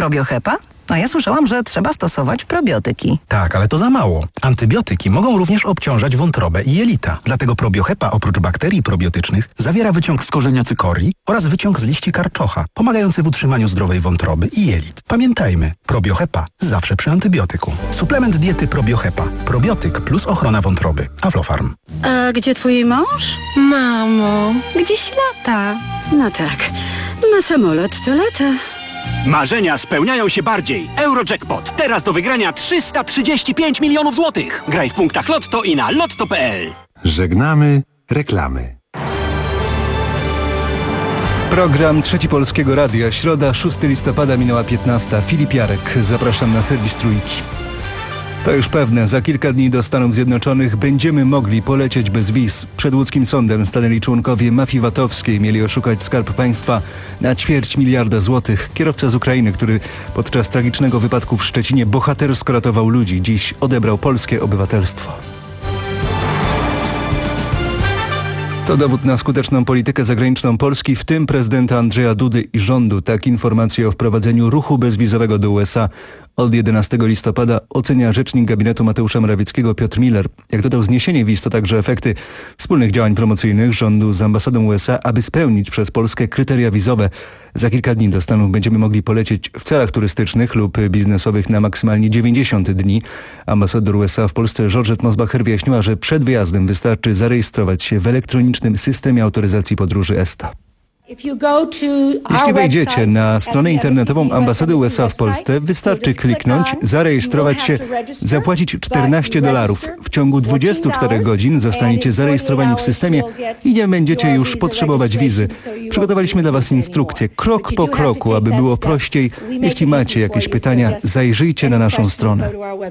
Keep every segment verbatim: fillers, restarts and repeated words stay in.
Probiohepa? A ja słyszałam, że trzeba stosować probiotyki. Tak, ale to za mało. Antybiotyki mogą również obciążać wątrobę i jelita. Dlatego Probiohepa oprócz bakterii probiotycznych zawiera wyciąg z korzenia cykorii oraz wyciąg z liści karczocha, pomagający w utrzymaniu zdrowej wątroby i jelit. Pamiętajmy, Probiohepa zawsze przy antybiotyku. Suplement diety Probiohepa. Probiotyk plus ochrona wątroby. Aflofarm. A gdzie twój mąż? Mamo, gdzieś lata. No tak, na samolot to lata. Marzenia spełniają się bardziej. Eurojackpot. Teraz do wygrania trzysta trzydzieści pięć milionów złotych. Graj w punktach Lotto i na lotto kropka p l. Żegnamy reklamy. Program Trzeci Polskiego Radia. Środa, szóstego listopada, minęła piętnasta. Filip Jarek. Zapraszam na serwis Trójki. To już pewne, za kilka dni do Stanów Zjednoczonych będziemy mogli polecieć bez wiz. Przed łódzkim sądem stanęli członkowie mafii VAT-owskiej, mieli oszukać Skarb Państwa na ćwierć miliarda złotych. Kierowca z Ukrainy, który podczas tragicznego wypadku w Szczecinie bohatersko ratował ludzi, dziś odebrał polskie obywatelstwo. To dowód na skuteczną politykę zagraniczną Polski, w tym prezydenta Andrzeja Dudy i rządu. Tak informacje o wprowadzeniu ruchu bezwizowego do U S A od jedenastego listopada ocenia rzecznik gabinetu Mateusza Morawieckiego Piotr Miller. Jak dodał, zniesienie wiz to także efekty wspólnych działań promocyjnych rządu z ambasadą U S A, aby spełnić przez Polskę kryteria wizowe. Za kilka dni do Stanów będziemy mogli polecieć w celach turystycznych lub biznesowych na maksymalnie dziewięćdziesiąt dni. Ambasador U S A w Polsce Georgette Mosbacher wyjaśniła, że przed wyjazdem wystarczy zarejestrować się w elektronicznym systemie autoryzacji podróży ESTA. Jeśli wejdziecie na stronę internetową ambasady U S A w Polsce, wystarczy kliknąć, zarejestrować się, zapłacić czternaście dolarów. W ciągu dwudziestu czterech godzin zostaniecie zarejestrowani w systemie i nie będziecie już potrzebować wizy. Przygotowaliśmy dla Was instrukcję krok po kroku, aby było prościej. Jeśli macie jakieś pytania, zajrzyjcie na naszą stronę.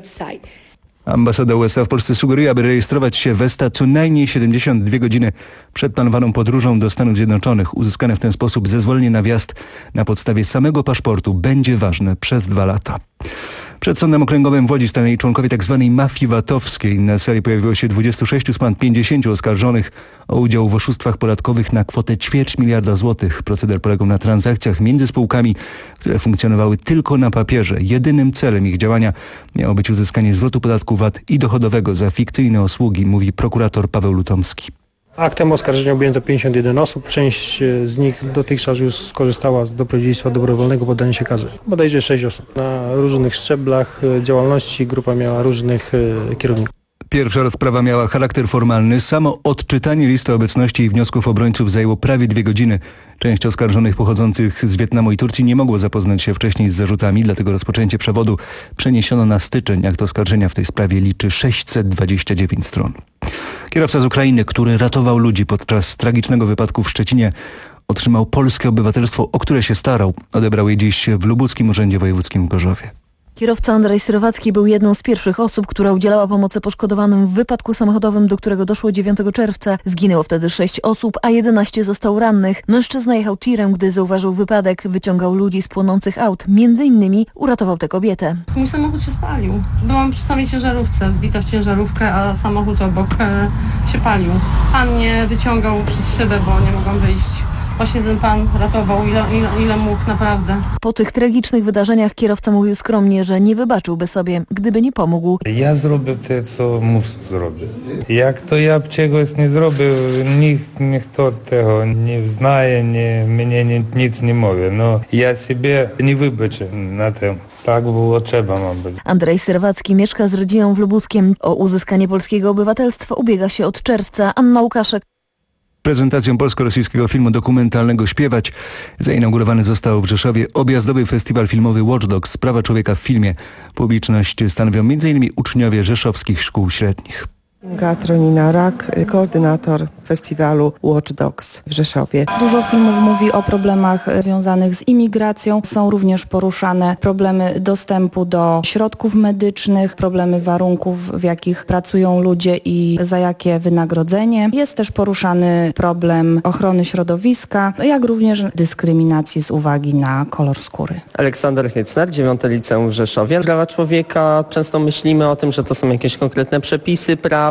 Ambasada U S A w Polsce sugeruje, aby rejestrować się w ESTA co najmniej siedemdziesiąt dwie godziny przed planowaną podróżą do Stanów Zjednoczonych. Uzyskane w ten sposób zezwolenie na wjazd na podstawie samego paszportu będzie ważne przez dwa lata. Przed Sądem Okręgowym w Łodzi stanęli członkowie tzw. mafii VAT-owskiej. Na sali pojawiło się dwudziestu sześciu z ponad pięćdziesięciu oskarżonych o udział w oszustwach podatkowych na kwotę ćwierć miliarda złotych. Proceder polegał na transakcjach między spółkami, które funkcjonowały tylko na papierze. Jedynym celem ich działania miało być uzyskanie zwrotu podatku V A T i dochodowego za fikcyjne usługi, mówi prokurator Paweł Lutomski. Aktem oskarżenia objęto pięćdziesiąt jeden osób. Część z nich dotychczas już skorzystała z dobrodziejstwa dobrowolnego poddania się karze. Bodajże sześć osób. Na różnych szczeblach działalności grupa miała różnych kierowników. Pierwsza rozprawa miała charakter formalny. Samo odczytanie listy obecności i wniosków obrońców zajęło prawie dwie godziny. Część oskarżonych pochodzących z Wietnamu i Turcji nie mogło zapoznać się wcześniej z zarzutami, dlatego rozpoczęcie przewodu przeniesiono na styczeń. Akt oskarżenia w tej sprawie liczy sześćset dwadzieścia dziewięć stron. Kierowca z Ukrainy, który ratował ludzi podczas tragicznego wypadku w Szczecinie, otrzymał polskie obywatelstwo, o które się starał. Odebrał je dziś w Lubuskim Urzędzie Wojewódzkim w Gorzowie. Kierowca Andrzej Syrowacki był jedną z pierwszych osób, która udzielała pomocy poszkodowanym w wypadku samochodowym, do którego doszło dziewiątego czerwca. Zginęło wtedy sześć osób, a jedenaście zostało rannych. Mężczyzna jechał tirem, gdy zauważył wypadek. Wyciągał ludzi z płonących aut. Między innymi uratował tę kobietę. Mój samochód się spalił. Byłam przy samej ciężarówce, wbita w ciężarówkę, a samochód obok e, się palił. Pan mnie wyciągał przez szybę, bo nie mogłam wyjść. Właśnie ten pan ratował ile, ile, ile mógł, naprawdę. Po tych tragicznych wydarzeniach kierowca mówił skromnie, że nie wybaczyłby sobie, gdyby nie pomógł. Ja zrobię to, co muszę zrobić. Jak to ja czegoś nie zrobię, nikt, nikt tego nie znaje, nie, mnie nie, nic nie mówi. No, ja sobie nie wybaczę na tym. Tak było trzeba ma być. Andrzej Syrowacki mieszka z rodziną w Lubuskiem. O uzyskanie polskiego obywatelstwa ubiega się od czerwca. Anna Łukaszek. Prezentacją polsko-rosyjskiego filmu dokumentalnego Śpiewać zainaugurowany został w Rzeszowie objazdowy festiwal filmowy Watch Dogs. Prawa człowieka w filmie. Publiczność stanowią m in uczniowie rzeszowskich szkół średnich. Tronina Rak, koordynator festiwalu Watch Dogs w Rzeszowie. Dużo filmów mówi o problemach związanych z imigracją. Są również poruszane problemy dostępu do środków medycznych, problemy warunków, w jakich pracują ludzie i za jakie wynagrodzenie. Jest też poruszany problem ochrony środowiska, jak również dyskryminacji z uwagi na kolor skóry. Aleksander Hycner, dziewiąte liceum w Rzeszowie. Prawa człowieka, często myślimy o tym, że to są jakieś konkretne przepisy prawa,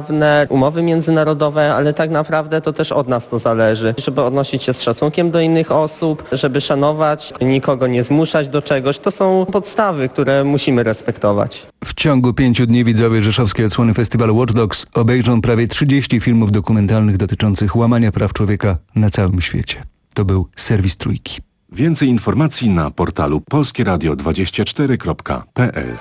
prawne, umowy międzynarodowe, ale tak naprawdę to też od nas to zależy, żeby odnosić się z szacunkiem do innych osób, żeby szanować, nikogo nie zmuszać do czegoś. To są podstawy, które musimy respektować. W ciągu pięciu dni widzowie rzeszowskiej odsłony festiwalu Watch Dogs obejrzą prawie trzydzieści filmów dokumentalnych dotyczących łamania praw człowieka na całym świecie. To był serwis Trójki. Więcej informacji na portalu polskie radio dwadzieścia cztery kropka p l.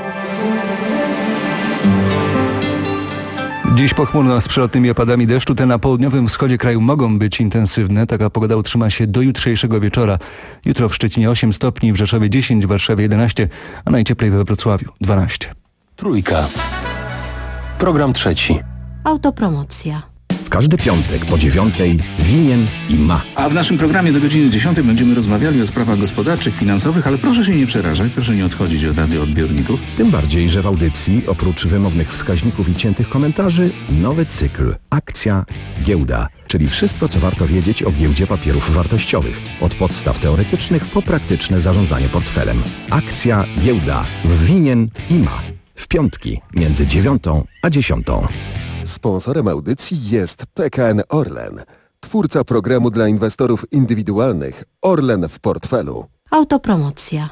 Dziś pochmurno z przelotnymi opadami deszczu. Te na południowym wschodzie kraju mogą być intensywne. Taka pogoda utrzyma się do jutrzejszego wieczora. Jutro w Szczecinie osiem stopni, w Rzeszowie dziesięć, w Warszawie jedenaście, a najcieplej we Wrocławiu dwanaście. Trójka. Program trzeci. Autopromocja. W każdy piątek po dziewiątej winien i ma. A w naszym programie do godziny dziesiątej będziemy rozmawiali o sprawach gospodarczych, finansowych, ale proszę się nie przerażać, proszę nie odchodzić od radioodbiorników. Tym bardziej, że w audycji oprócz wymownych wskaźników i ciętych komentarzy nowy cykl Akcja Giełda, czyli wszystko, co warto wiedzieć o giełdzie papierów wartościowych. Od podstaw teoretycznych po praktyczne zarządzanie portfelem. Akcja Giełda w winien i ma. W piątki między dziewiątą a dziesiątą. Sponsorem audycji jest P K N Orlen, twórca programu dla inwestorów indywidualnych Orlen w portfelu. Autopromocja.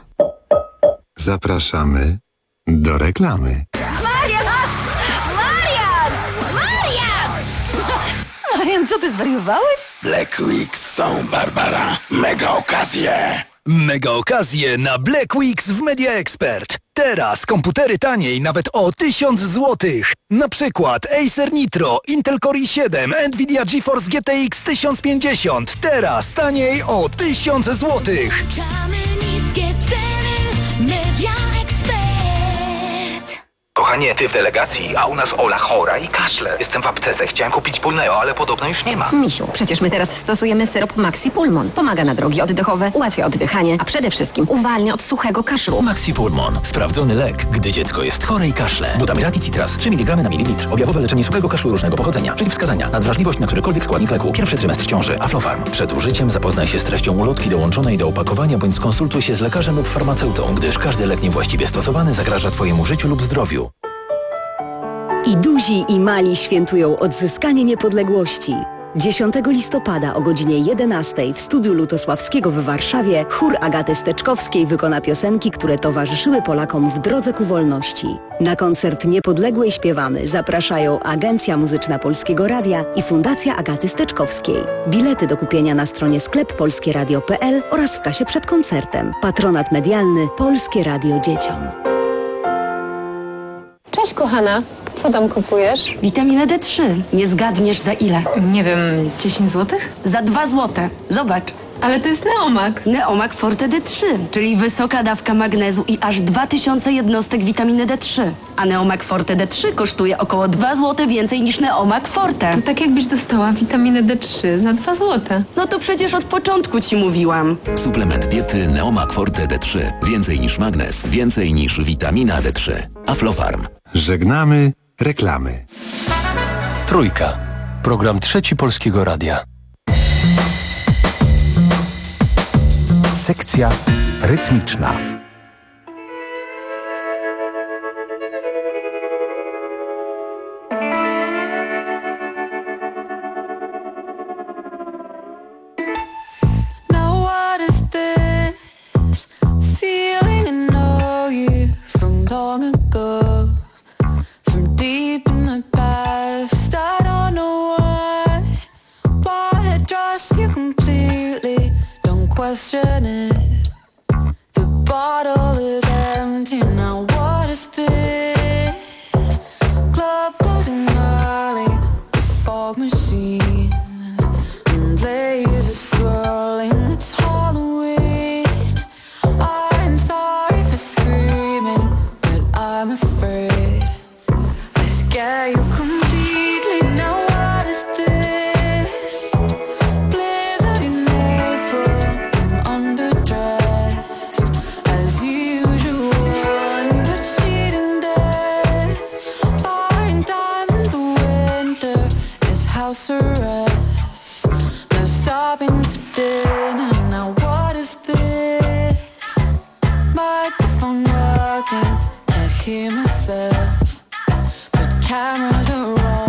Zapraszamy do reklamy. Marian! Marian! Marian! Marian, co ty zwariowałeś? Black Weeks są, Barbara. Mega okazje. Mega okazje na Black Weeks w Media Expert. Teraz komputery taniej nawet o tysiąc złotych. Na przykład Acer Nitro, Intel Core i siedem, Nvidia GeForce G T X tysiąc pięćdziesiąt. Teraz taniej o tysiąc złotych. Niskie ceny, Media Expert. Kochanie, ty w delegacji, a u nas Ola chora i kaszle. Jestem w aptece, chciałem kupić Pulneo, ale podobno już nie ma. Misiu, przecież my teraz stosujemy syrop Maxi Pulmon. Pomaga na drogi oddechowe, ułatwia oddychanie, a przede wszystkim uwalnia od suchego kaszlu. Maxi Pulmon. Sprawdzony lek, gdy dziecko jest chore i kaszle. Butamirat i Citras. trzy miligramy na mililitr. Objawowe leczenie suchego kaszlu różnego pochodzenia. Przeciwwskazania. Nadwrażliwość na którykolwiek składnik leku. Pierwszy trymestr ciąży. Aflofarm. Przed użyciem zapoznaj się z treścią ulotki dołączonej do opakowania bądź skonsultuj się z lekarzem lub farmaceutą, gdyż każdy lek niewłaściwie stosowany zagraża twojemu życiu lub zdrowiu. I duzi, i mali świętują odzyskanie niepodległości. dziesiątego listopada o godzinie jedenastej w studiu Lutosławskiego w Warszawie chór Agaty Steczkowskiej wykona piosenki, które towarzyszyły Polakom w drodze ku wolności. Na koncert Niepodległej śpiewamy zapraszają Agencja Muzyczna Polskiego Radia i Fundacja Agaty Steczkowskiej. Bilety do kupienia na stronie sklep polskieradio kropka p l oraz w kasie przed koncertem. Patronat medialny Polskie Radio Dzieciom. Cześć kochana, co tam kupujesz? Witaminę D trzy. Nie zgadniesz za ile? Nie wiem, dziesięć złotych? Za dwa złote. Zobacz. Ale to jest Neomak. Neomak Forte D trzy, czyli wysoka dawka magnezu i aż dwa tysiące jednostek witaminy D trzy. A Neomak Forte D trzy kosztuje około dwa złote więcej niż Neomak Forte. To tak jakbyś dostała witaminę D trzy za dwa złote. No to przecież od początku ci mówiłam. Suplement diety Neomak Forte D trzy. Więcej niż magnez, więcej niż witamina D trzy. Aflofarm. Żegnamy reklamy. Trójka. Program trzeci Polskiego Radia. Sekcja rytmiczna. Now what is this feeling? I know you from long ago, from deep in the past. I don't know why, why I trust you completely. Don't question it. The bottle is empty now. What is this? Club closing early, the fog machines and lasers swirling. It's Halloween. I'm sorry for screaming, but I'm afraid I scare you completely. Now what is this? Blizzard in April, I'm underdressed as usual, under cheating death. Buying time in the winter is house arrest. No stopping for dinner. Now what is this? Microphone working, can't hear myself, but cameras are on.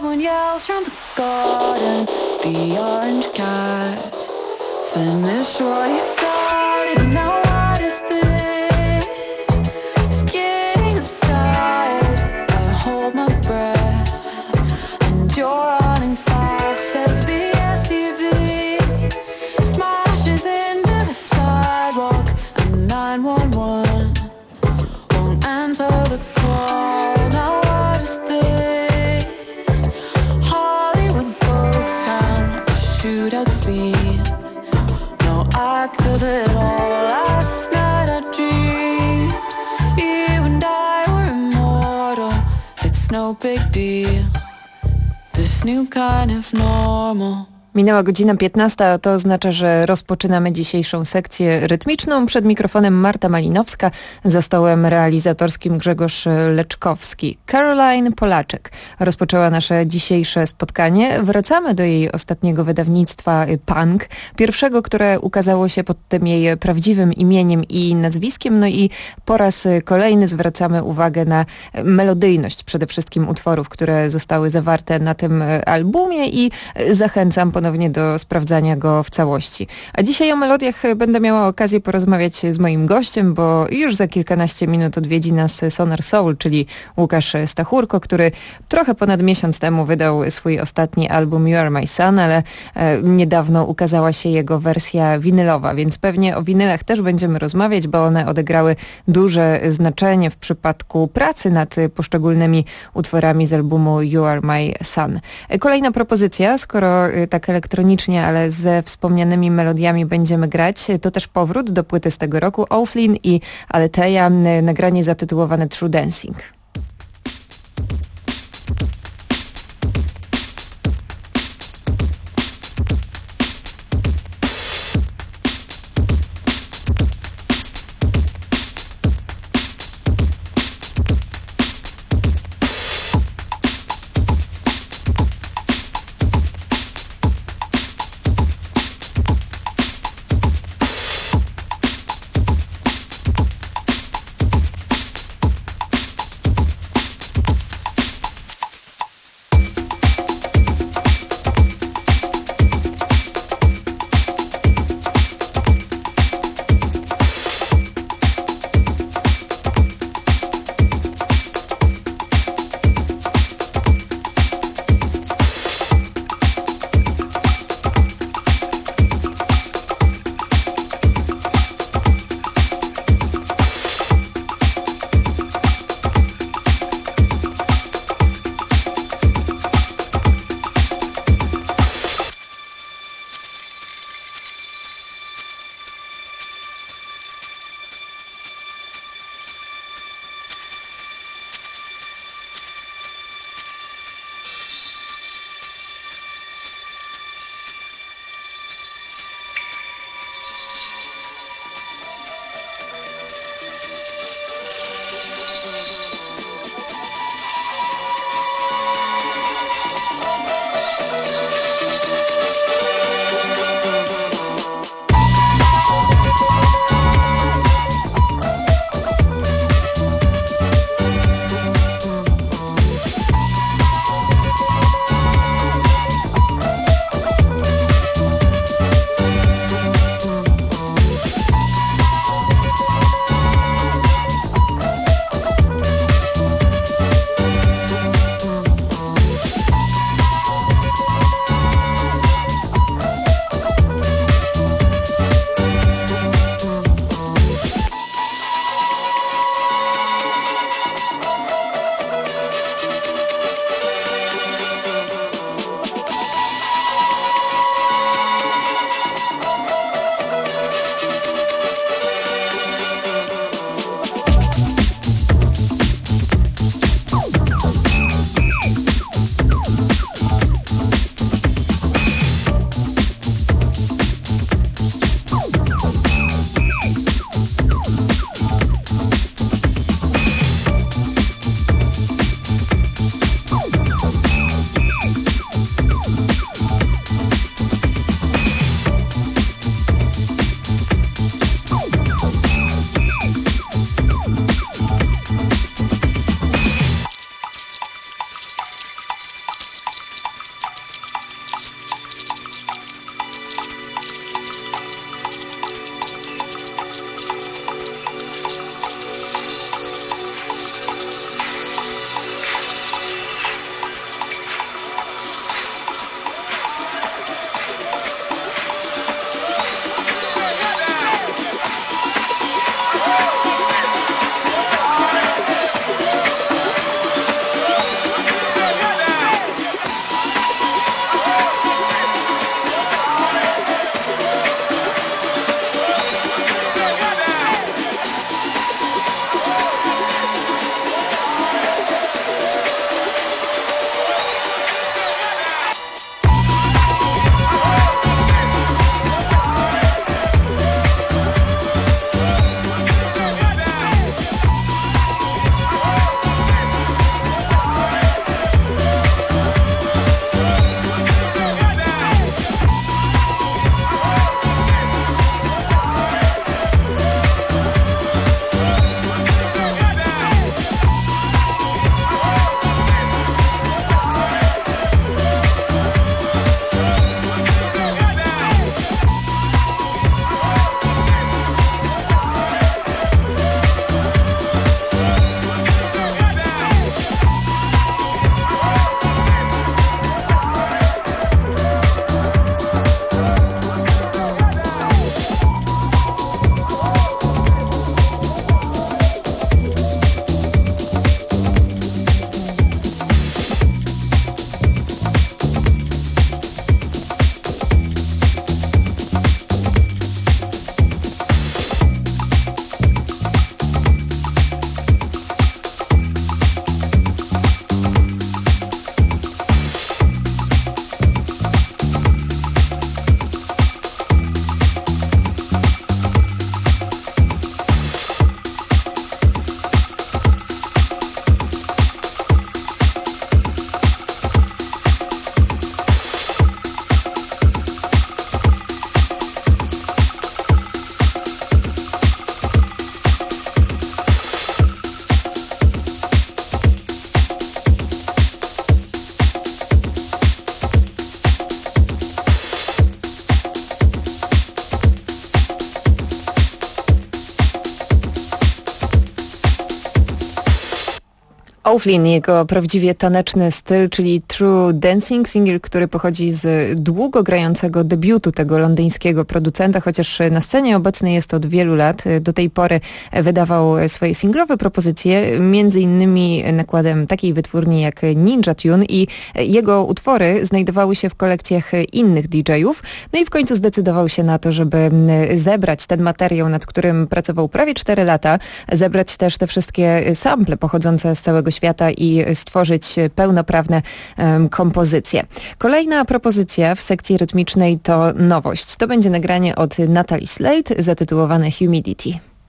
someone yells from the garden. The orange cat finished what he started. Now what is this? It's getting tired. I hold my breath, and you're running fast as the S U V smashes into the sidewalk. And nine one one won't answer the call. Now what is this? Hollywood goes down, shootout scene. No actors at all. Last night I dreamed you and I were immortal. It's no big deal. This new kind of normal. Minęła godzina piętnasta, a to oznacza, że rozpoczynamy dzisiejszą sekcję rytmiczną. Przed mikrofonem Marta Malinowska, za stołem realizatorskim Grzegorz Leczkowski. Caroline Polaczek rozpoczęła nasze dzisiejsze spotkanie. Wracamy do jej ostatniego wydawnictwa Punk, pierwszego, które ukazało się pod tym jej prawdziwym imieniem i nazwiskiem. No i po raz kolejny zwracamy uwagę na melodyjność przede wszystkim utworów, które zostały zawarte na tym albumie i zachęcam ponownie do sprawdzania go w całości. A dzisiaj o melodiach będę miała okazję porozmawiać z moim gościem, bo już za kilkanaście minut odwiedzi nas Sonar Soul, czyli Łukasz Stachurko, który trochę ponad miesiąc temu wydał swój ostatni album You Are My Sun, ale e, niedawno ukazała się jego wersja winylowa, więc pewnie o winylach też będziemy rozmawiać, bo one odegrały duże znaczenie w przypadku pracy nad poszczególnymi utworami z albumu You Are My Sun. Kolejna propozycja, skoro tak elektronicznie, ale ze wspomnianymi melodiami będziemy grać, to też powrót do płyty z tego roku O'Flynn i Aletheia, nagranie zatytułowane True Dancing. O'Flynn, jego prawdziwie taneczny styl, czyli True Dancing, singiel, który pochodzi z długo grającego debiutu tego londyńskiego producenta, chociaż na scenie obecny jest od wielu lat. Do tej pory wydawał swoje singlowe propozycje, między innymi nakładem takiej wytwórni jak Ninja Tune, i jego utwory znajdowały się w kolekcjach innych D J-ów. No i w końcu zdecydował się na to, żeby zebrać ten materiał, nad którym pracował prawie cztery lata, zebrać też te wszystkie sample pochodzące z całego świata i stworzyć pełnoprawne um, kompozycje. Kolejna propozycja w sekcji rytmicznej to nowość. To będzie nagranie od Natalie Slade zatytułowane Humidity.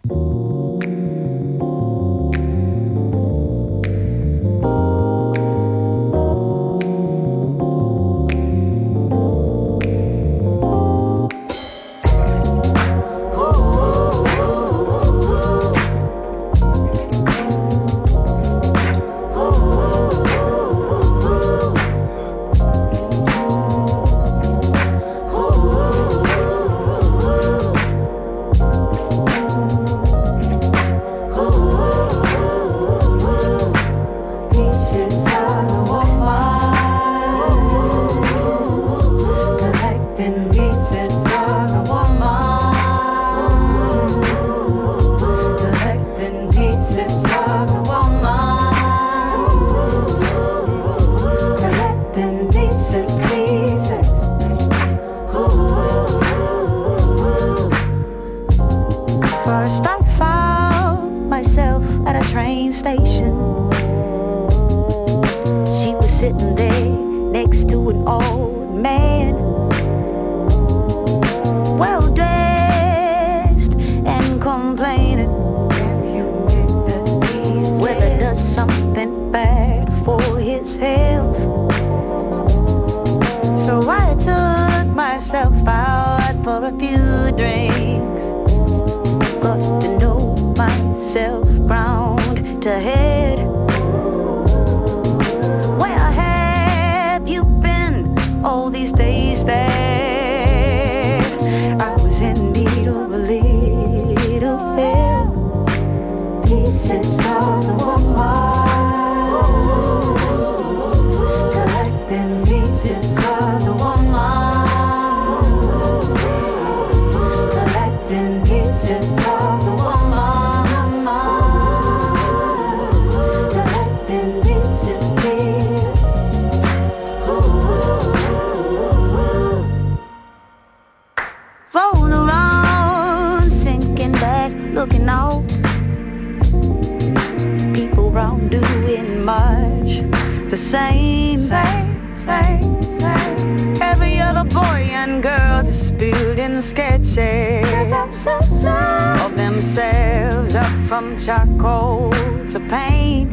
Charcoal to paint,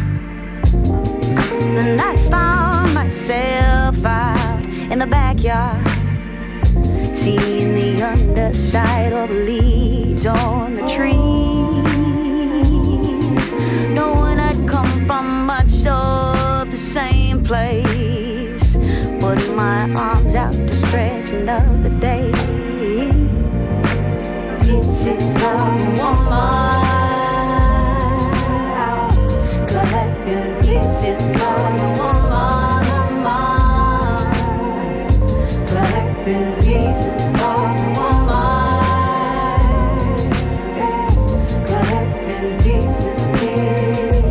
and I found myself out in the backyard, seeing the underside of the leaves on the trees, knowing I'd come from much of the same place, putting my arms out to stretch another day. Pieces of a woman, collecting pieces of a woman, collecting pieces of a woman, collecting pieces, pieces.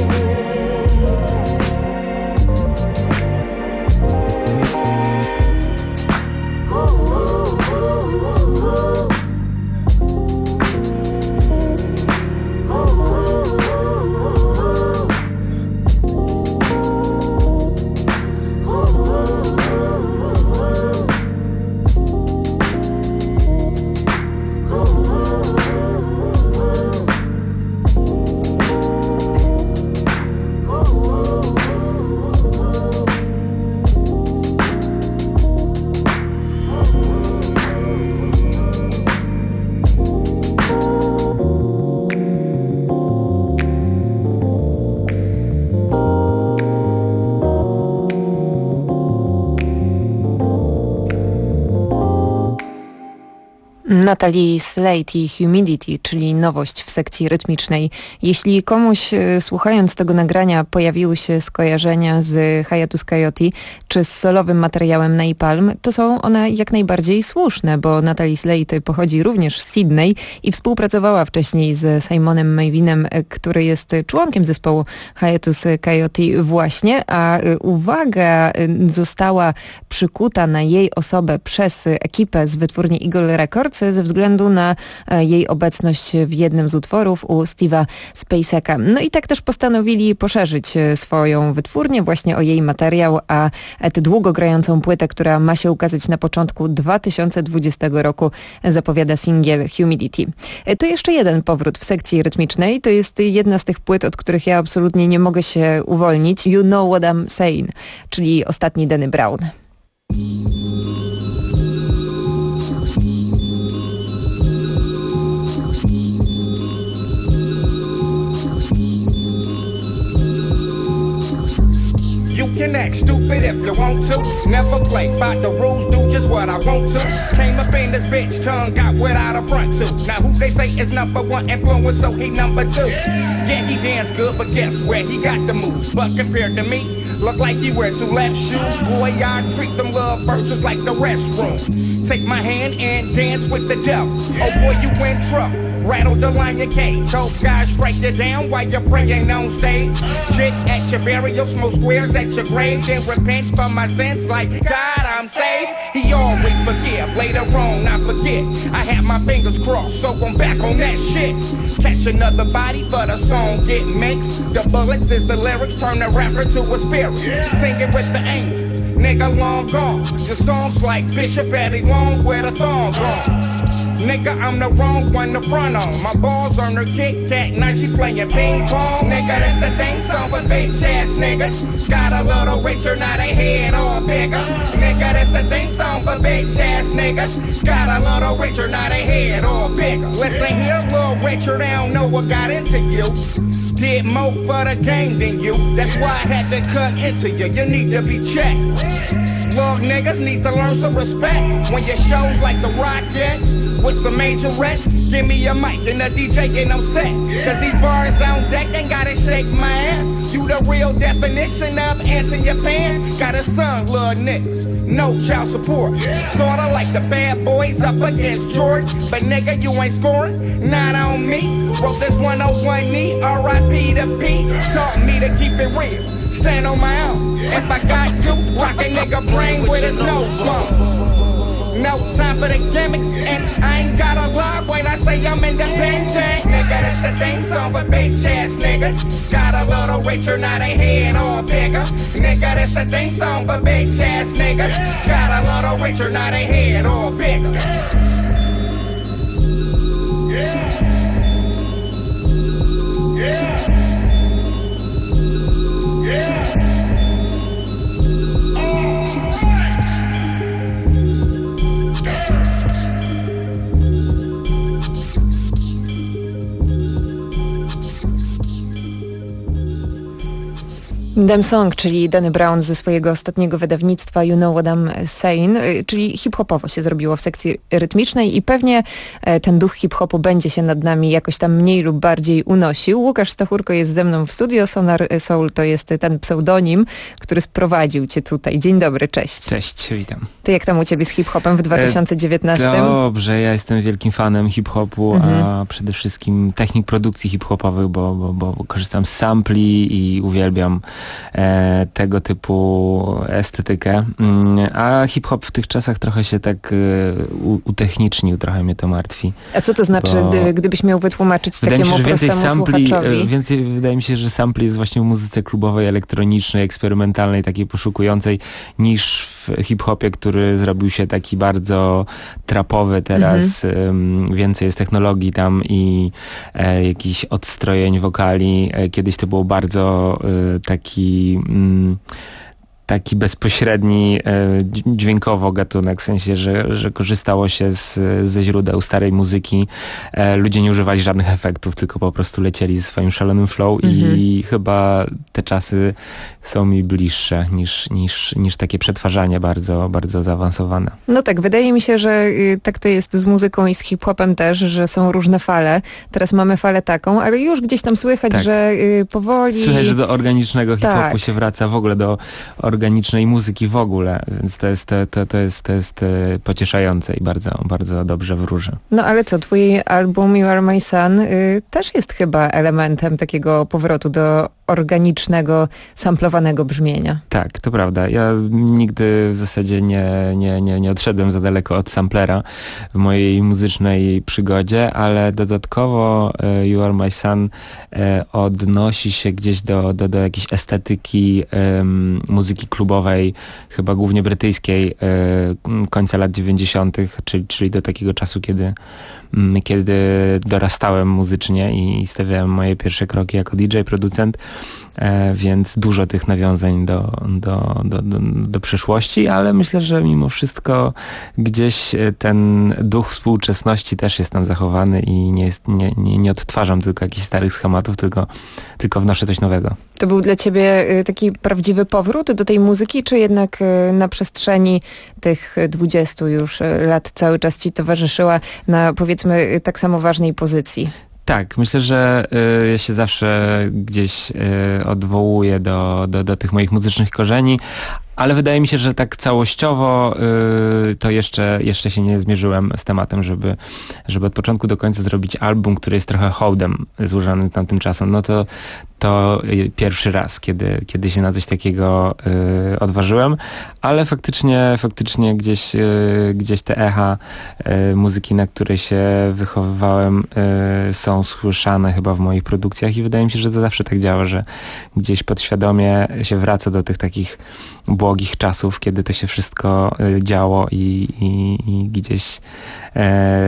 Ooh, ooh, ooh, ooh. Natalie Slate i Humidity, czyli nowość w sekcji rytmicznej. Jeśli komuś e, słuchając tego nagrania pojawiły się skojarzenia z Hiatus Coyote czy z solowym materiałem Napalm, to są one jak najbardziej słuszne, bo Natalie Slate pochodzi również z Sydney i współpracowała wcześniej z Simonem Mavinem, e, który jest członkiem zespołu Hiatus Coyote właśnie, a e, uwaga e, została przykuta na jej osobę przez ekipę z wytwórni Eagle Records ze względu na jej obecność w jednym z utworów u Steve'a Spaceka. No i tak też postanowili poszerzyć swoją wytwórnię właśnie o jej materiał, a tę długo grającą płytę, która ma się ukazać na początku dwa tysiące dwudziestego roku, zapowiada singiel Humidity. To jeszcze jeden powrót w sekcji rytmicznej. To jest jedna z tych płyt, od których ja absolutnie nie mogę się uwolnić. You Know What I'm Saying, czyli ostatni Danny Brown. So Steve, so Steve, so Steve, so so Steve. You can act stupid if you want to. Never play by the rules, do just what I want to. Came up in this bitch, tongue got without a front to. Now who they say is number one influence, so he number two. Yeah, he dance good, but guess where he got the moves? But compared to me, look like he wear two left shoes. Boy, I treat them little virtues like the restroom. Take my hand and dance with the devil. Oh boy, you in trouble. Rattle the lion cage. Those guys break you down while you're praying on stage. Shit at your burial, smoke squares at your grave. Then repent for my sins like God, I'm saved. He always forgive. Later on, I forget. I had my fingers crossed, so I'm back on that shit. Catch another body, but a song get mixed. The bullets is the lyrics, turn the rapper to a spirit. Sing it with the angels. Nigga long gone. Your songs like Bishop Eddie Long with a thong on. Nigga, I'm the wrong one to front on. My balls on her Kit Kat, now she playing ping pong. Nigga, that's the thing song with bitch ass niggas. Got a little richer, now they head all bigger. Nigga, that's the thing song with bitch ass niggas. Got a little richer, now they head all bigger. Listen here, little richer, they don't know what got into you. Did more for the game than you. That's why I had to cut into you. You need to be checked. Little niggas need to learn some respect. When your shows like the Rockets with some major reps, give me a mic and a D J get no set. Cause these bars on deck ain't gotta shake my ass. You the real definition of ants in your pants. Got a son, little niggas, no child support. Sorta like the bad boys up against Jordan. But nigga, you ain't scoring, not on me. Wrote this one oh one E, R I P to P. Taught me to keep it real, stand on my own. If I got to, rock a nigga brain with his nose blown. No time for the gimmicks, and I ain't got a log when I say I'm independent. Nigga, that's the thing song for bitch ass niggas. Got a little richer, now they head all bigger. Nigga, that's the thing song for bitch ass niggas. Got a little richer, now they head all bigger. Yeah. So Steve. Yeah. So Steve. Yeah. So Steve. Oh. So Steve. Dem Song, czyli Danny Brown ze swojego ostatniego wydawnictwa You Know What I'm Saying, czyli hip-hopowo się zrobiło w sekcji rytmicznej i pewnie ten duch hip-hopu będzie się nad nami jakoś tam mniej lub bardziej unosił. Łukasz Stachurko jest ze mną w studio. Sonar Soul to jest ten pseudonim, który sprowadził cię tutaj. Dzień dobry, cześć. Cześć, witam. To jak tam u ciebie z hip-hopem w dwa tysiące dziewiętnastym? Dobrze, ja jestem wielkim fanem hip-hopu, mhm. a przede wszystkim technik produkcji hip-hopowych, bo, bo, bo korzystam z sampli i uwielbiam E, tego typu estetykę, a hip-hop w tych czasach trochę się tak e, u, utechnicznił, trochę mnie to martwi. A co to znaczy, bo... gdybyś miał wytłumaczyć wydaje takiemu mi się, że prostemu sampli, słuchaczowi? Więcej, wydaje mi się, że sampli jest właśnie w muzyce klubowej, elektronicznej, eksperymentalnej, takiej poszukującej, niż w hip-hopie, który zrobił się taki bardzo trapowy teraz. Mhm. Więcej jest technologii tam i e, jakichś odstrojeń wokali. E, kiedyś to było bardzo e, taki Mm, taki bezpośredni e, dźwiękowo gatunek, w sensie, że, że korzystało się z, ze źródeł starej muzyki. E, ludzie nie używali żadnych efektów, tylko po prostu lecieli ze swoim szalonym flow mhm. i chyba te czasy są mi bliższe niż, niż, niż takie przetwarzanie bardzo, bardzo zaawansowane. No tak, wydaje mi się, że y, tak to jest z muzyką i z hip-hopem też, że są różne fale. Teraz mamy falę taką, ale już gdzieś tam słychać, tak. że y, powoli... Słychać, że do organicznego hip-hopu tak. się wraca, w ogóle do organicznej muzyki w ogóle, więc to jest, to, to, to jest, to jest pocieszające i bardzo, bardzo dobrze wróży. No ale co, twój album You Are My Sun y, też jest chyba elementem takiego powrotu do organicznego, samplowanego brzmienia. Tak, to prawda. Ja nigdy w zasadzie nie, nie, nie, nie odszedłem za daleko od samplera w mojej muzycznej przygodzie, ale dodatkowo e, You Are My Sun e, odnosi się gdzieś do, do, do jakiejś estetyki e, muzyki klubowej, chyba głównie brytyjskiej, e, końca lat dziewięćdziesiątych, czyli, czyli do takiego czasu, kiedy kiedy dorastałem muzycznie i stawiałem moje pierwsze kroki jako D J, producent, e, więc dużo tych nawiązań do, do, do, do, do przeszłości, ale myślę, że mimo wszystko gdzieś ten duch współczesności też jest tam zachowany i nie, jest, nie, nie, nie odtwarzam tylko jakichś starych schematów, tylko, tylko wnoszę coś nowego. To był dla ciebie taki prawdziwy powrót do tej muzyki, czy jednak na przestrzeni tych dwudziestu już lat cały czas ci towarzyszyła na, powiedzmy, tak samo ważnej pozycji? Tak, myślę, że y, ja się zawsze gdzieś y, odwołuję do, do, do tych moich muzycznych korzeni, ale wydaje mi się, że tak całościowo y, to jeszcze, jeszcze się nie zmierzyłem z tematem, żeby, żeby od początku do końca zrobić album, który jest trochę hołdem złożonym tamtym czasem. No to, to pierwszy raz, kiedy, kiedy się na coś takiego y, odważyłem, ale faktycznie, faktycznie gdzieś, y, gdzieś te echa y, muzyki, na której się wychowywałem, y, są słyszane chyba w moich produkcjach i wydaje mi się, że to zawsze tak działa, że gdzieś podświadomie się wraca do tych takich błogich czasów, kiedy to się wszystko y, działo i, i, i gdzieś y,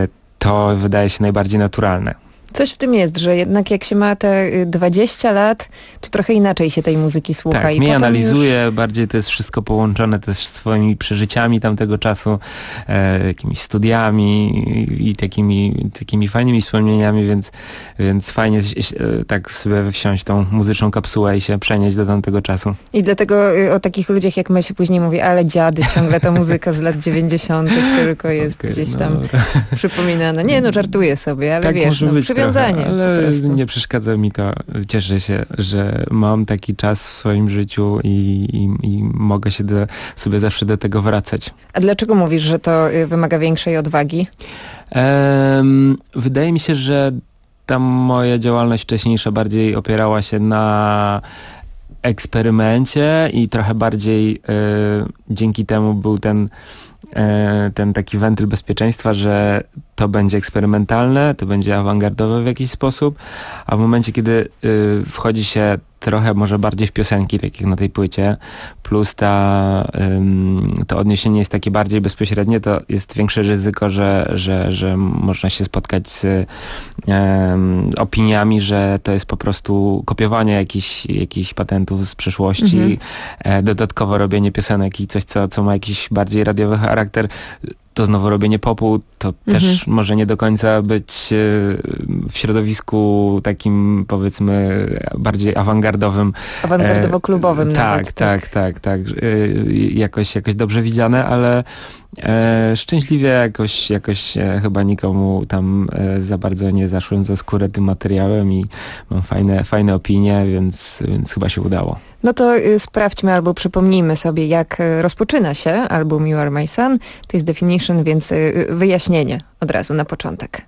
to wydaje się najbardziej naturalne. Coś w tym jest, że jednak jak się ma te dwadzieścia lat, to trochę inaczej się tej muzyki słucha. Tak, i mnie analizuje, już... bardziej to jest wszystko połączone też z swoimi przeżyciami tamtego czasu, e, jakimiś studiami i, i takimi, takimi fajnymi wspomnieniami, więc, więc fajnie e, tak sobie wsiąść tą muzyczną kapsułę i się przenieść do tamtego czasu. I dlatego y, o takich ludziach jak my się później mówi, ale dziady, ciągle ta muzyka z lat dziewięćdziesiątych tylko jest okay, gdzieś tam no. przypominana. Nie, no żartuję sobie, ale tak wiesz, no, przywiązanie. Trochę, ale nie przeszkadza mi to. Cieszę się, że mam taki czas w swoim życiu i, i, i mogę się do, sobie zawsze do tego wracać. A dlaczego mówisz, że to wymaga większej odwagi? Um, wydaje mi się, że ta moja działalność wcześniejsza bardziej opierała się na eksperymencie i trochę bardziej y, dzięki temu był ten ten taki wentyl bezpieczeństwa, że to będzie eksperymentalne, to będzie awangardowe w jakiś sposób, a w momencie, kiedy y, wchodzi się trochę może bardziej w piosenki, tak jak na tej płycie, plus ta, ym, to odniesienie jest takie bardziej bezpośrednie, to jest większe ryzyko, że, że, że można się spotkać z ym, opiniami, że to jest po prostu kopiowanie jakichś, jakichś patentów z przeszłości, mhm. e, dodatkowo robienie piosenek i coś, co, co ma jakiś bardziej radiowy charakter. To znowu robienie popu, to mhm. też może nie do końca być w środowisku takim, powiedzmy, bardziej awangardowym. Awangardowo-klubowym e, nawet. Tak, tak, tak, tak. E, jakoś, jakoś dobrze widziane, ale e, szczęśliwie jakoś, jakoś e, chyba nikomu tam e, za bardzo nie zaszłem za skórę tym materiałem i mam fajne, fajne opinie, więc, więc chyba się udało. No to y, sprawdźmy albo przypomnijmy sobie, jak y, rozpoczyna się album You Are My Sun. To jest Definition, więc y, wyjaśnienie od razu na początek.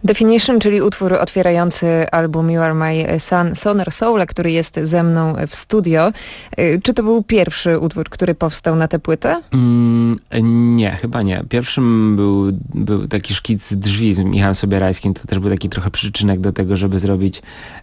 Definition, czyli utwór otwierający album You Are My Sun Sonar Soul, który jest ze mną w studio. Czy to był pierwszy utwór, który powstał na tę płytę? Mm, nie, chyba nie. Pierwszym był, był taki szkic drzwi z Michałem Sobierajskim. To też był taki trochę przyczynek do tego, żeby zrobić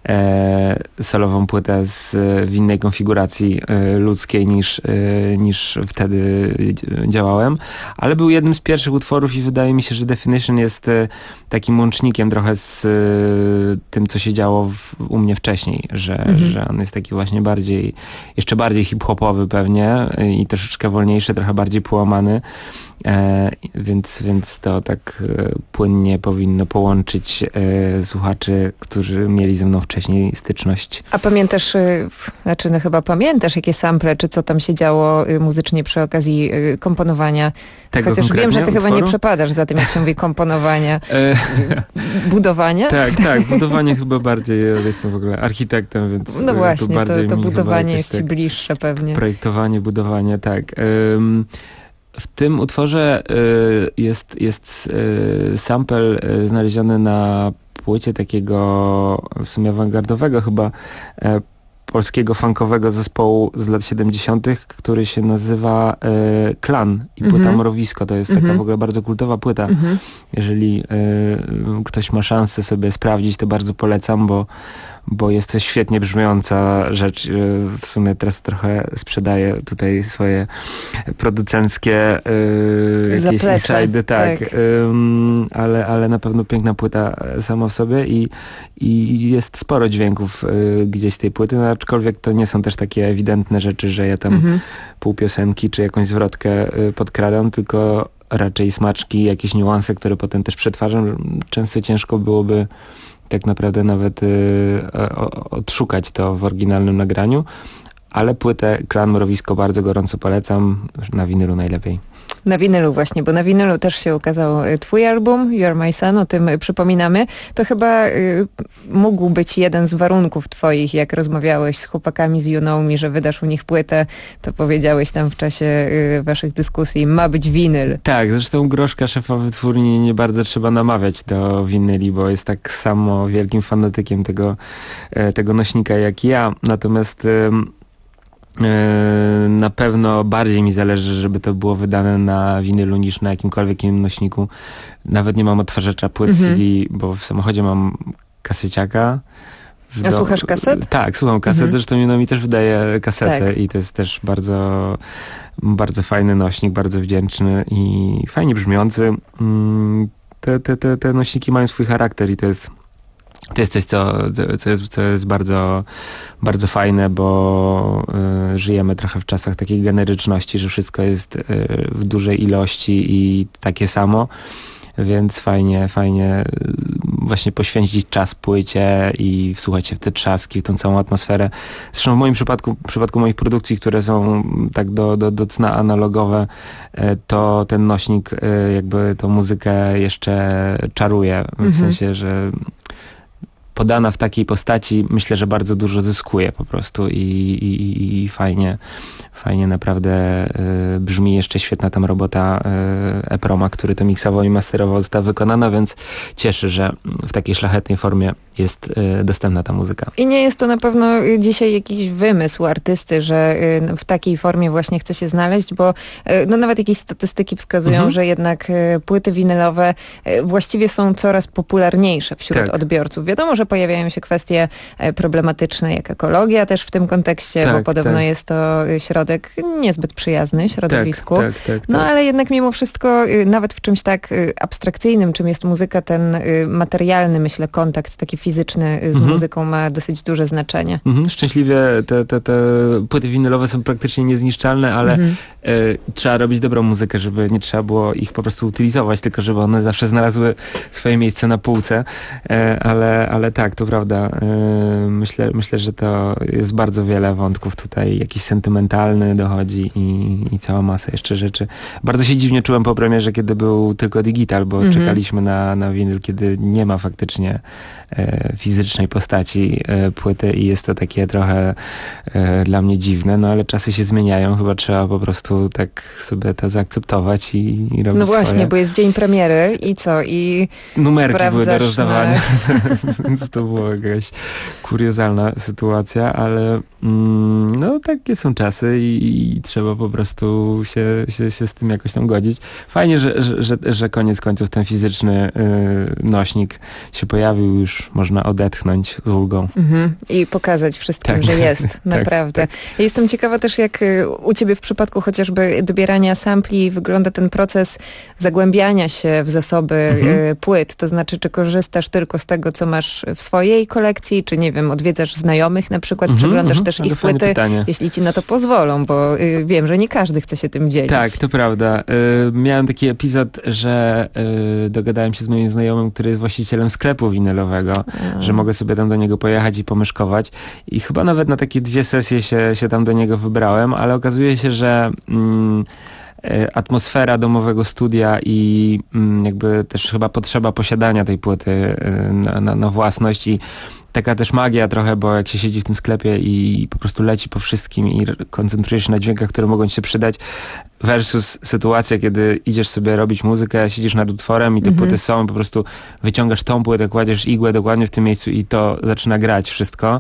e, solową płytę z, w innej konfiguracji e, ludzkiej niż, e, niż wtedy działałem. Ale był jednym z pierwszych utworów i wydaje mi się, że Definition jest e, takim łącznikiem trochę z y, tym, co się działo w, u mnie wcześniej, że, mhm. że on jest taki właśnie bardziej, jeszcze bardziej hip-hopowy pewnie y, i troszeczkę wolniejszy, trochę bardziej połamany, e, więc, więc to tak e, płynnie powinno połączyć e, słuchaczy, którzy mieli ze mną wcześniej styczność. A pamiętasz, y, znaczy no chyba pamiętasz, jakie sample, czy co tam się działo y, muzycznie przy okazji y, komponowania? Tego Chociaż wiem, że ty utworu? chyba nie przepadasz za tym, jak się mówi komponowania. Budowanie? Tak, tak, budowanie chyba bardziej, ja jestem w ogóle architektem, więc no właśnie, to, bardziej to, to budowanie jest tak, ci bliższe pewnie. Projektowanie, budowanie, tak. Um, w tym utworze y, jest, jest y, sample y, znaleziony na płycie takiego w sumie awangardowego chyba y, polskiego funkowego zespołu z lat siedemdziesiątych, który się nazywa e, Klan i płyta mm-hmm. Mrowisko. To jest taka mm-hmm. w ogóle bardzo kultowa płyta. Mm-hmm. Jeżeli e, ktoś ma szansę sobie sprawdzić, to bardzo polecam, bo, bo jest to świetnie brzmiąca rzecz. E, w sumie teraz trochę sprzedaję tutaj swoje producenckie e, jakieś insidy, tak. tak. E, ale, ale na pewno piękna płyta sama w sobie i, i jest sporo dźwięków e, gdzieś z tej płyty, no, aczkolwiek to nie są też takie ewidentne rzeczy, że ja tam mhm. pół piosenki czy jakąś zwrotkę y, podkradam, tylko raczej smaczki, jakieś niuanse, które potem też przetwarzam. Często ciężko byłoby tak naprawdę nawet y, o, odszukać to w oryginalnym nagraniu, ale płytę Klan Mrowisko bardzo gorąco polecam, na winylu najlepiej. Na winylu właśnie, bo na winylu też się ukazał twój album, You Are My Sun, o tym przypominamy. To chyba y, mógł być jeden z warunków twoich, jak rozmawiałeś z chłopakami z You Know Me, że wydasz u nich płytę, to powiedziałeś tam w czasie y, waszych dyskusji, ma być winyl. Tak, zresztą Groszka, szefa wytwórni, nie bardzo trzeba namawiać do winyli, bo jest tak samo wielkim fanatykiem tego, tego nośnika jak ja. Natomiast y, na pewno bardziej mi zależy, żeby to było wydane na winylu niż na jakimkolwiek innym nośniku. Nawet nie mam odtwarzacza płyt mm-hmm. C D, bo w samochodzie mam kaseciaka. A do... słuchasz kaset? Tak, słucham kaset. Mm-hmm. Zresztą You Know Me też wydaje kasetę tak. i to jest też bardzo, bardzo fajny nośnik, bardzo wdzięczny i fajnie brzmiący. Te, te, te, te nośniki mają swój charakter i to jest To jest coś, co, co, jest, co jest bardzo, bardzo fajne, bo y, żyjemy trochę w czasach takiej generyczności, że wszystko jest y, w dużej ilości i takie samo, więc fajnie, fajnie właśnie poświęcić czas płycie i wsłuchać się w te trzaski, w tą całą atmosferę. Zresztą w moim przypadku, w przypadku moich produkcji, które są tak do, do, do cna analogowe, y, to ten nośnik y, jakby tą muzykę jeszcze czaruje, w mhm. sensie, że podana w takiej postaci, myślę, że bardzo dużo zyskuje po prostu i, i, i fajnie, fajnie naprawdę y, brzmi. Jeszcze świetna tam robota y, Eproma, który to miksował i masterował, została wykonana, więc cieszy, że w takiej szlachetnej formie jest y, dostępna ta muzyka. I nie jest to na pewno dzisiaj jakiś wymysł artysty, że y, w takiej formie właśnie chce się znaleźć, bo y, no nawet jakieś statystyki wskazują, mhm. że jednak y, płyty winylowe y, właściwie są coraz popularniejsze wśród tak. odbiorców. Wiadomo, że pojawiają się kwestie y, problematyczne, jak ekologia też w tym kontekście, tak, bo podobno tak. jest to środek niezbyt przyjazny środowisku. Tak, tak, tak, no tak. ale jednak mimo wszystko, y, nawet w czymś tak y, abstrakcyjnym, czym jest muzyka, ten y, materialny, myślę, kontakt taki fizyczny z mhm. muzyką ma dosyć duże znaczenie. Mhm. Szczęśliwie te, te, te płyty winylowe są praktycznie niezniszczalne, ale mhm. y, trzeba robić dobrą muzykę, żeby nie trzeba było ich po prostu utylizować, tylko żeby one zawsze znalazły swoje miejsce na półce. Y, ale, ale tak, to prawda. Y, myślę, myślę, że to jest bardzo wiele wątków tutaj. Jakiś sentymentalny dochodzi i, i cała masa jeszcze rzeczy. Bardzo się dziwnie czułem po premierze, kiedy był tylko digital, bo mhm. czekaliśmy na, na winyl, kiedy nie ma faktycznie e, fizycznej postaci e, płyty i jest to takie trochę e, dla mnie dziwne, no ale czasy się zmieniają, chyba trzeba po prostu tak sobie to zaakceptować i, i robić No właśnie, swoje. bo jest dzień premiery i co? I Numerki były do rozdawania, na... więc to była jakaś kuriozalna sytuacja, ale mm, no takie są czasy i, i trzeba po prostu się, się, się z tym jakoś tam godzić. Fajnie, że, że, że, że koniec końców ten fizyczny y, nośnik się pojawił, już można odetchnąć z ulgą. Mhm. I pokazać wszystkim, Tak. że jest, Tak, naprawdę. tak. Ja jestem ciekawa też, jak y, u ciebie w przypadku chociażby dobierania sampli wygląda ten proces zagłębiania się w zasoby Mhm. y, płyt. To znaczy, czy korzystasz tylko z tego, co masz w swojej kolekcji, czy nie wiem, odwiedzasz znajomych na przykład, Mhm, przeglądasz mhm. też No ich to fajne płyty, pytanie. jeśli ci na to pozwolą, bo y, wiem, że nie każdy chce się tym dzielić. Tak, to prawda. Y, miałem taki epizod, że y, dogadałem się z moim znajomym, który jest właścicielem sklepu winylowego, A. że mogę sobie tam do niego pojechać i pomyszkować. I chyba nawet na takie dwie sesje się, się tam do niego wybrałem, ale okazuje się, że mm, y, atmosfera domowego studia i mm, jakby też chyba potrzeba posiadania tej płyty y, na, na, na własność i taka też magia trochę, bo jak się siedzi w tym sklepie i po prostu leci po wszystkim i koncentruje się na dźwiękach, które mogą ci się przydać, versus sytuacja, kiedy idziesz sobie robić muzykę, siedzisz nad utworem i te Mhm. płyty są, po prostu wyciągasz tą płytę, kładziesz igłę dokładnie w tym miejscu i to zaczyna grać wszystko.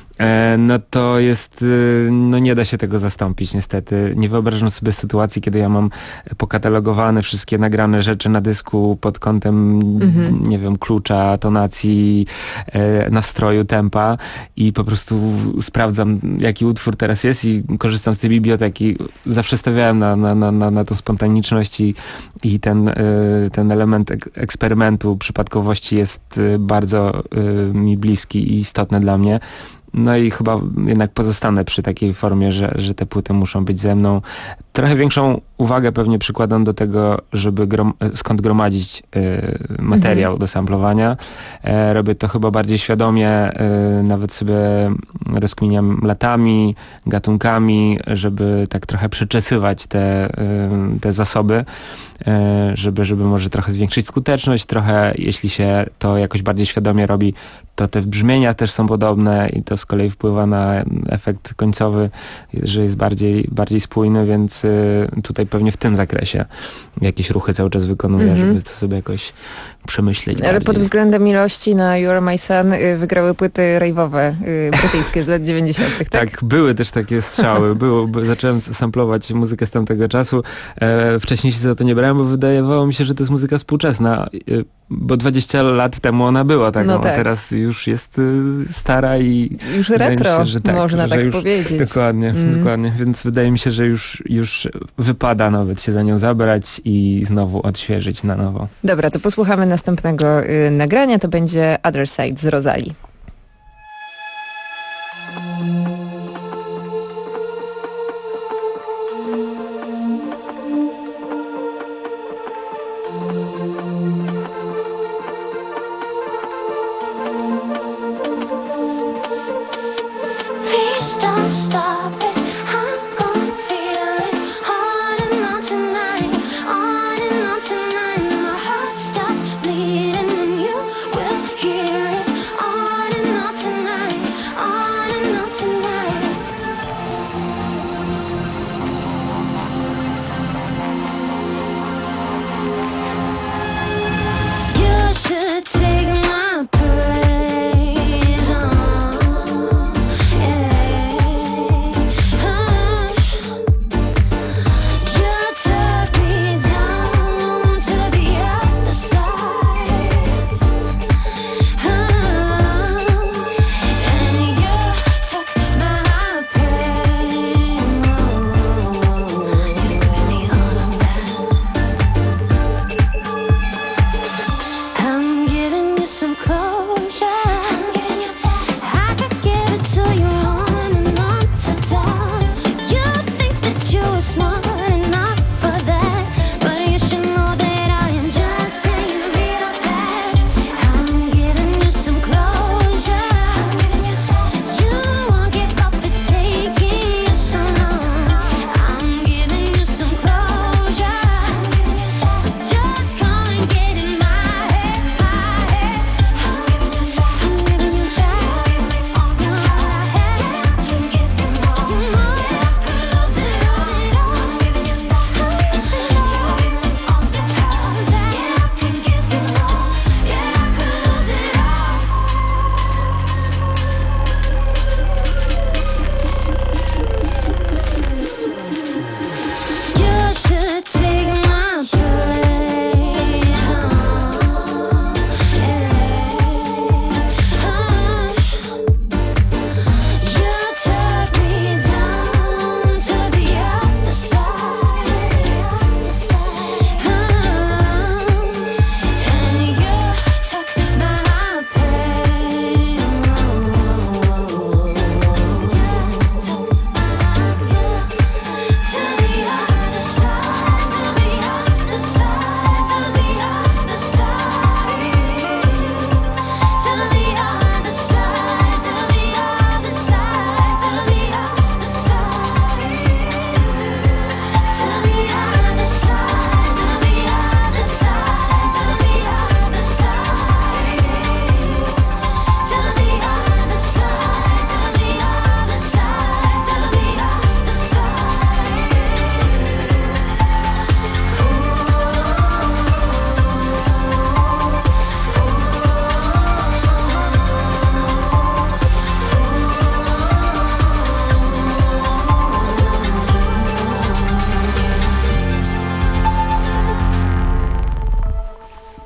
E, no to jest, y, no nie da się tego zastąpić niestety. Nie wyobrażam sobie sytuacji, kiedy ja mam pokatalogowane wszystkie nagrane rzeczy na dysku pod kątem, Mhm. nie wiem, klucza, tonacji, e, nastroju, tempa i po prostu sprawdzam, jaki utwór teraz jest i korzystam z tej biblioteki. Zawsze stawiałem na, na, na, na, na tą spontaniczność i, i ten, y, ten element ek- eksperymentu, przypadkowości jest y, bardzo y, mi bliski i istotny dla mnie. No i chyba jednak pozostanę przy takiej formie, że, że te płyty muszą być ze mną. Trochę większą uwagę pewnie przykładam do tego, żeby grom, skąd gromadzić y, materiał Mhm. do samplowania. E, robię to chyba bardziej świadomie, y, nawet sobie rozkminiam latami, gatunkami, żeby tak trochę przeczesywać te, y, te zasoby, y, żeby, żeby może trochę zwiększyć skuteczność, trochę jeśli się to jakoś bardziej świadomie robi, to te brzmienia też są podobne i to z kolei wpływa na efekt końcowy, że jest bardziej, bardziej spójny, więc y, tutaj pewnie w tym zakresie jakieś ruchy cały czas wykonuję, Mhm. żeby to sobie jakoś przemyśleć Ale bardziej. pod względem ilości na You Are My Sun y, wygrały płyty rave'owe y, brytyjskie z lat dziewięćdziesiątych, tak? Tak, były też takie strzały. Było, by, zacząłem samplować muzykę z tamtego czasu. E, wcześniej się za to nie brałem, bo wydawało mi się, że to jest muzyka współczesna. E, bo dwadzieścia lat temu ona była taką, No tak. a teraz już jest y, stara i... Już wydaje mi retro, się, że tak, można że tak już, powiedzieć. Dokładnie, Mm. dokładnie. Więc wydaje mi się, że już, już wypada nawet się za nią zabrać i znowu odświeżyć na nowo. Dobra, to posłuchamy następnego y, nagrania. To będzie Other Side z Rosalie. Please don't stop it. I'm gonna feel it on and on tonight, on and on tonight. My heart stops bleeding and you will hear it on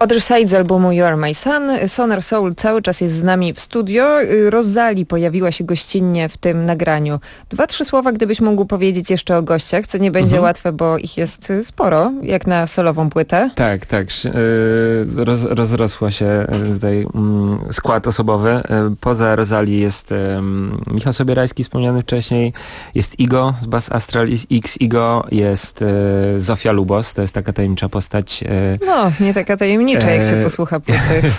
Other Side z albumu You Are My Sun. Sonar Soul cały czas jest z nami w studio. Rosalie pojawiła się gościnnie w tym nagraniu. Dwa, trzy słowa, gdybyś mógł powiedzieć jeszcze o gościach, co nie będzie Mhm. łatwe, bo ich jest sporo, jak na solową płytę. Tak, tak. Sz- y, Roz, rozrosła się y, tutaj mm, skład osobowy. Y, Poza Rosalii jest y, Michał Sobierajski, wspomniany wcześniej. Jest Igo z Bass Astral X Igo. Jest y, Zofia Lubos, to jest taka tajemnicza postać. y, No, nie taka tajemnicza, jak się E, posłucha płyty.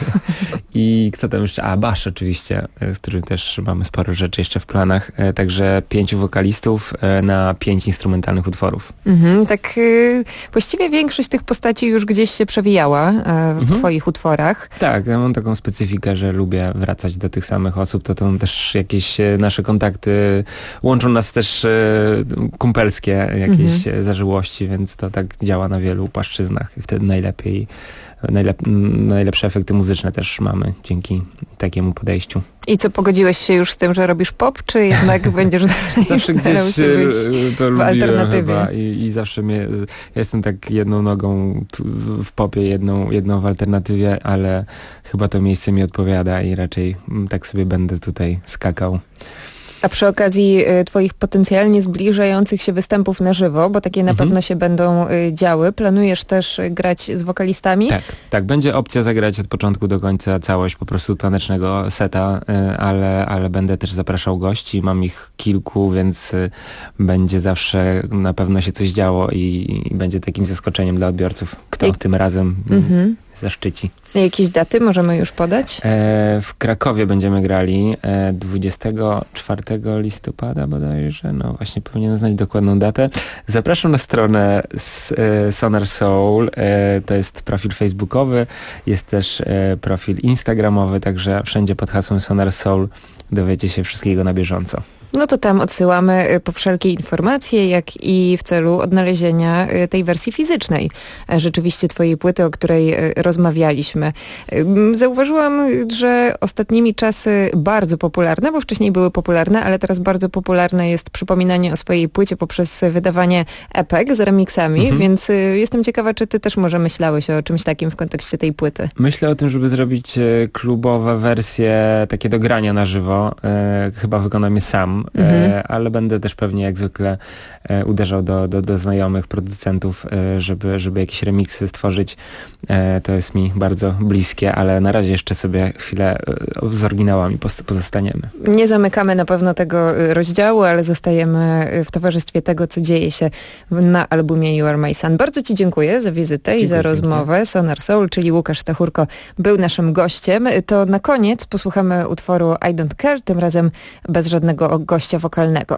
I kto tam jeszcze? A, Basz oczywiście, z którym też mamy sporo rzeczy jeszcze w planach. E, Także pięciu wokalistów e, na pięć instrumentalnych utworów. Mhm, tak y, właściwie większość tych postaci już gdzieś się przewijała e, w Mhm. twoich utworach. Tak, ja mam taką specyfikę, że lubię wracać do tych samych osób. To to też jakieś e, nasze kontakty, łączą nas też e, kumpelskie jakieś Mhm. e, zażyłości, więc to tak działa na wielu płaszczyznach i wtedy najlepiej, najlep, najlepsze efekty muzyczne też mamy dzięki takiemu podejściu. I co, pogodziłeś się już z tym, że robisz pop, czy jednak będziesz dalej Zawsze starał gdzieś się e, być to w lubiłem alternatywie? chyba i, i zawsze mnie, ja jestem tak jedną nogą w- w popie, jedną, jedną w alternatywie, ale chyba to miejsce mi odpowiada i raczej mm, tak sobie będę tutaj skakał. A przy okazji y, twoich potencjalnie zbliżających się występów na żywo, bo takie na Mhm. pewno się będą y, działy, planujesz też y, grać z wokalistami? Tak, tak, będzie opcja zagrać od początku do końca całość po prostu tanecznego seta, y, ale, ale będę też zapraszał gości, mam ich kilku, więc y, będzie zawsze na pewno się coś działo i, i będzie takim zaskoczeniem dla odbiorców, kto Jak- tym razem Mhm. zaszczyci. Jakieś daty możemy już podać? E, w Krakowie będziemy grali e, dwudziestego czwartego listopada bodajże, no właśnie powinienem znać dokładną datę. Zapraszam na stronę s, e, Sonar Soul, e, to jest profil facebookowy, jest też e, profil instagramowy, także wszędzie pod hasłem Sonar Soul dowiecie się wszystkiego na bieżąco. No to tam odsyłamy y, po wszelkie informacje, jak i w celu odnalezienia y, tej wersji fizycznej e, rzeczywiście twojej płyty, o której y, rozmawialiśmy. Ym, Zauważyłam, że ostatnimi czasy bardzo popularne, bo wcześniej były popularne, ale teraz bardzo popularne jest przypominanie o swojej płycie poprzez wydawanie epek z remixami, Mhm. więc y, jestem ciekawa, czy ty też może myślałeś o czymś takim w kontekście tej płyty. Myślę o tym, żeby zrobić e, klubowe wersje takie do grania na żywo. E, chyba wykonam je sam, Mhm. e, ale będę też pewnie jak zwykle e, uderzał do, do, do znajomych producentów, e, żeby, żeby jakieś remiksy stworzyć. E, to jest mi bardzo bliskie, ale na razie jeszcze sobie chwilę e, z oryginałami post- pozostaniemy. Nie zamykamy na pewno tego y, rozdziału, ale zostajemy y, w towarzystwie tego, co dzieje się w- na albumie You Are My Sun. Bardzo ci dziękuję za wizytę i Dziękuję za pięknie. rozmowę. Sonar Soul, czyli Łukasz Stachurko, był naszym gościem. To na koniec posłuchamy utworu I Don't Care, tym razem bez żadnego gościa wokalnego.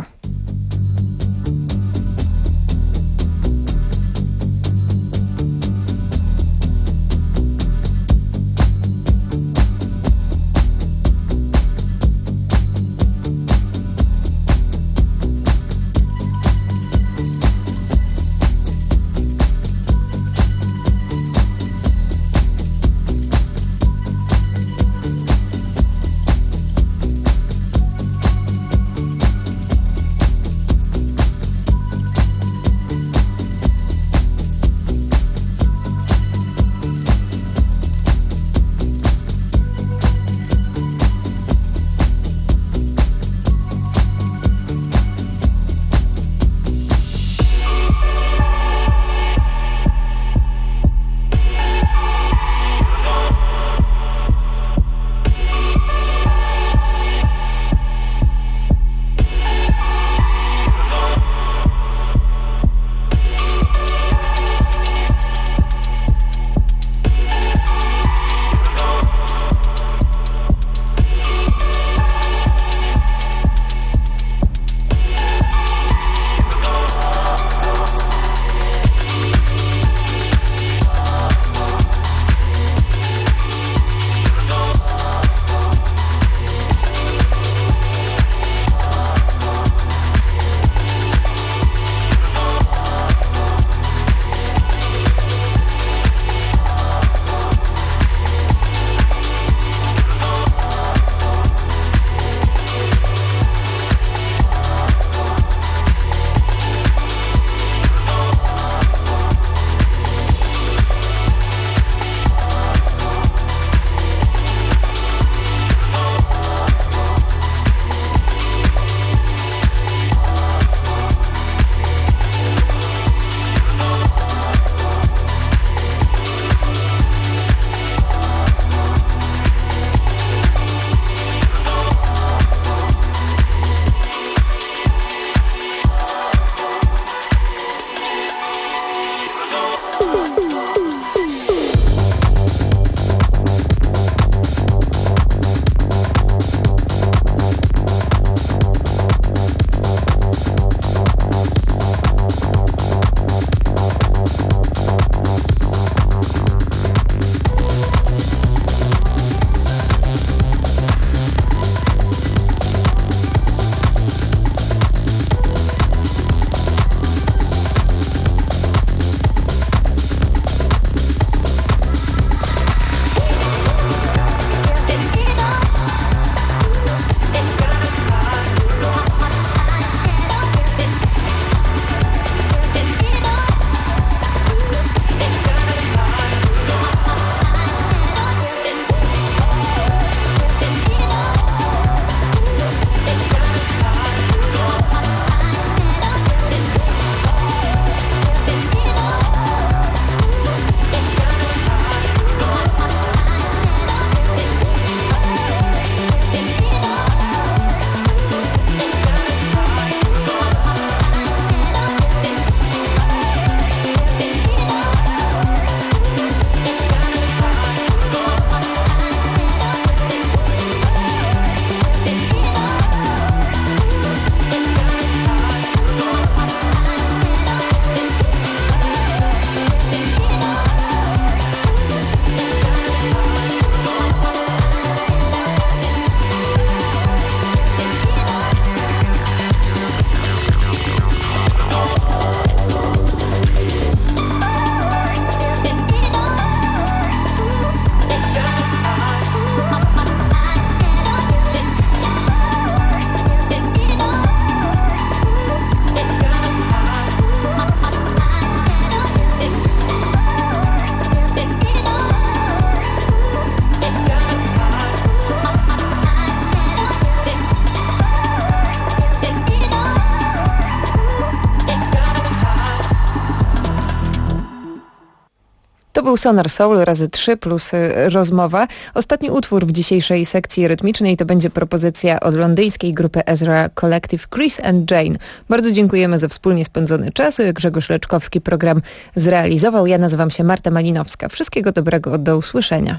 był Sonar Soul razy trzy plus y, rozmowa. Ostatni utwór w dzisiejszej sekcji rytmicznej to będzie propozycja od londyńskiej grupy Ezra Collective Chris and Jane. Bardzo dziękujemy za wspólnie spędzony czas. Grzegorz Leczkowski program zrealizował. Ja nazywam się Marta Malinowska. Wszystkiego dobrego, do usłyszenia.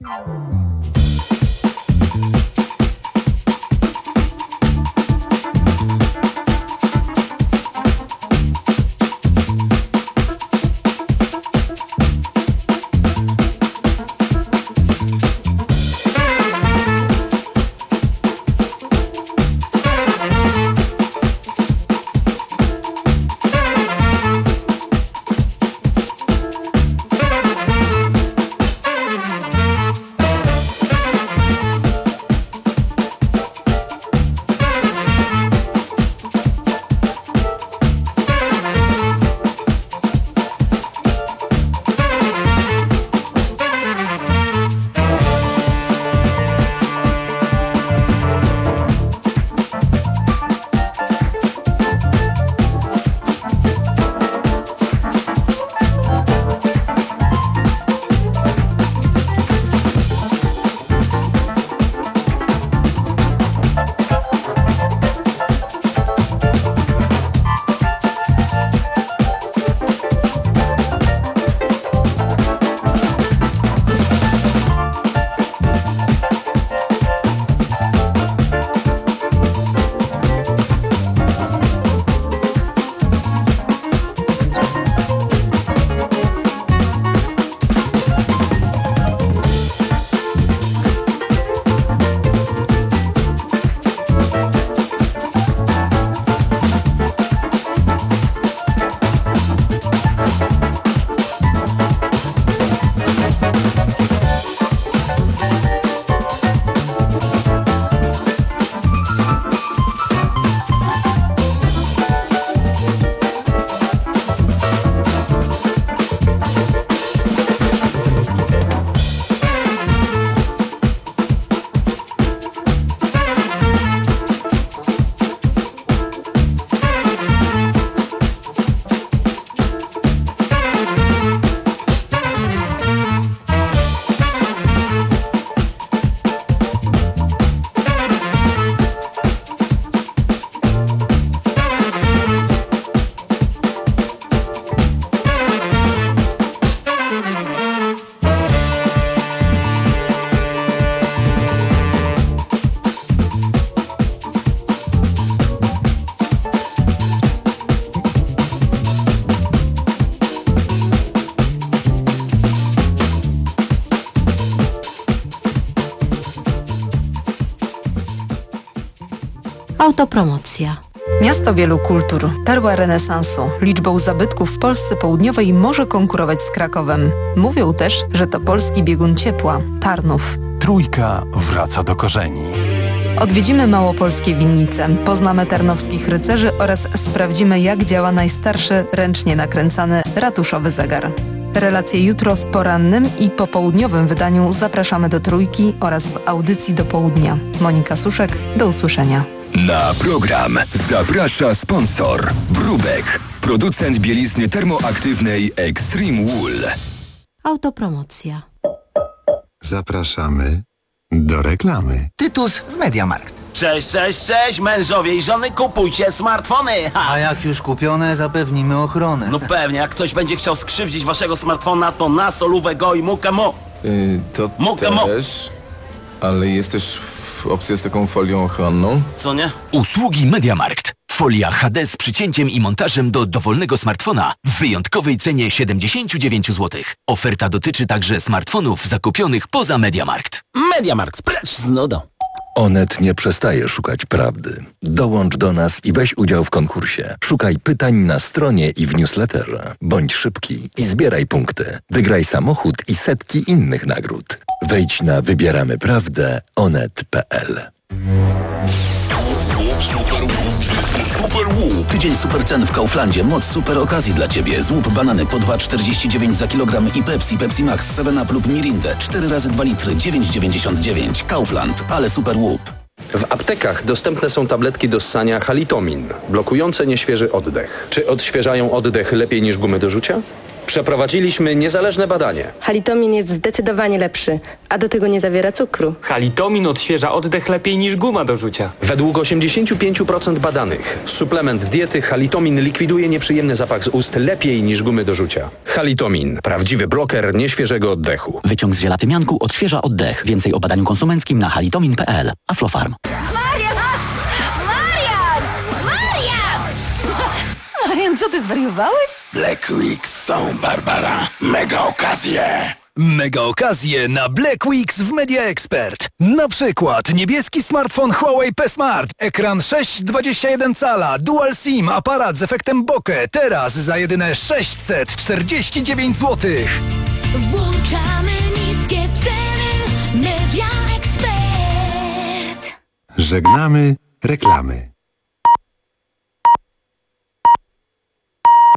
Autopromocja. Miasto wielu kultur, perła renesansu. Liczbą zabytków w Polsce Południowej może konkurować z Krakowem. Mówią też, że to polski biegun ciepła, Tarnów. Trójka wraca do korzeni. Odwiedzimy małopolskie winnice, poznamy tarnowskich rycerzy oraz sprawdzimy, jak działa najstarszy ręcznie nakręcany ratuszowy zegar. Relacje jutro w porannym i popołudniowym wydaniu zapraszamy do Trójki oraz w audycji do południa. Monika Suszek, do usłyszenia. Na program zaprasza sponsor Brubek, producent bielizny termoaktywnej Extreme Wool. Autopromocja. Zapraszamy do reklamy. Tytus w Mediamarkt. Cześć, cześć, cześć, mężowie i żony, kupujcie smartfony. Ha. A jak już kupione, zapewnimy ochronę. No pewnie, jak ktoś będzie chciał skrzywdzić waszego smartfona, to na solówę go i mukę mu. Yy, to mukę też, ale jest też opcja z taką folią ochronną. Co nie? Usługi Mediamarkt. Folia H D z przycięciem i montażem do dowolnego smartfona w wyjątkowej cenie siedemdziesiąt dziewięć złotych. Oferta dotyczy także smartfonów zakupionych poza Mediamarkt. Mediamarkt, precz z nudą. Onet nie przestaje szukać prawdy. Dołącz do nas i weź udział w konkursie. Szukaj pytań na stronie i w newsletterze. Bądź szybki i zbieraj punkty. Wygraj samochód i setki innych nagród. Wejdź na wybieramy prawdę onet kropka p l. Super łup. Tydzień super cen w Kauflandzie. Moc super okazji dla Ciebie. Złup banany po dwa czterdzieści dziewięć za kilogram i Pepsi, Pepsi Max, seven up lub Mirinde. cztery razy dwa litry, dziewięć dziewięćdziesiąt dziewięć. Kaufland, ale super łup. W aptekach dostępne są tabletki do ssania Halitomin, blokujące nieświeży oddech. Czy odświeżają oddech lepiej niż gumy do rzucia? Przeprowadziliśmy niezależne badanie. Halitomin jest zdecydowanie lepszy, a do tego nie zawiera cukru. Halitomin odświeża oddech lepiej niż guma do rzucia. Według osiemdziesiąt pięć procent badanych suplement diety Halitomin likwiduje nieprzyjemny zapach z ust lepiej niż gumy do rzucia. Halitomin. Prawdziwy bloker nieświeżego oddechu. Wyciąg z żelatymianku odświeża oddech. Więcej o badaniu konsumenckim na halitomin kropka p l. Aflofarm. Marian! Marian! Marian! Marian, co ty zwariowałeś? Black Weeks są, Barbara. Mega okazje. Mega okazje na Black Weeks w Media Expert. Na przykład niebieski smartfon Huawei P Smart, ekran sześć przecinek dwadzieścia jeden cala, dual SIM, aparat z efektem bokeh. Teraz za jedyne sześćset czterdzieści dziewięć złotych. Włączamy niskie ceny. Media Expert. Żegnamy reklamy.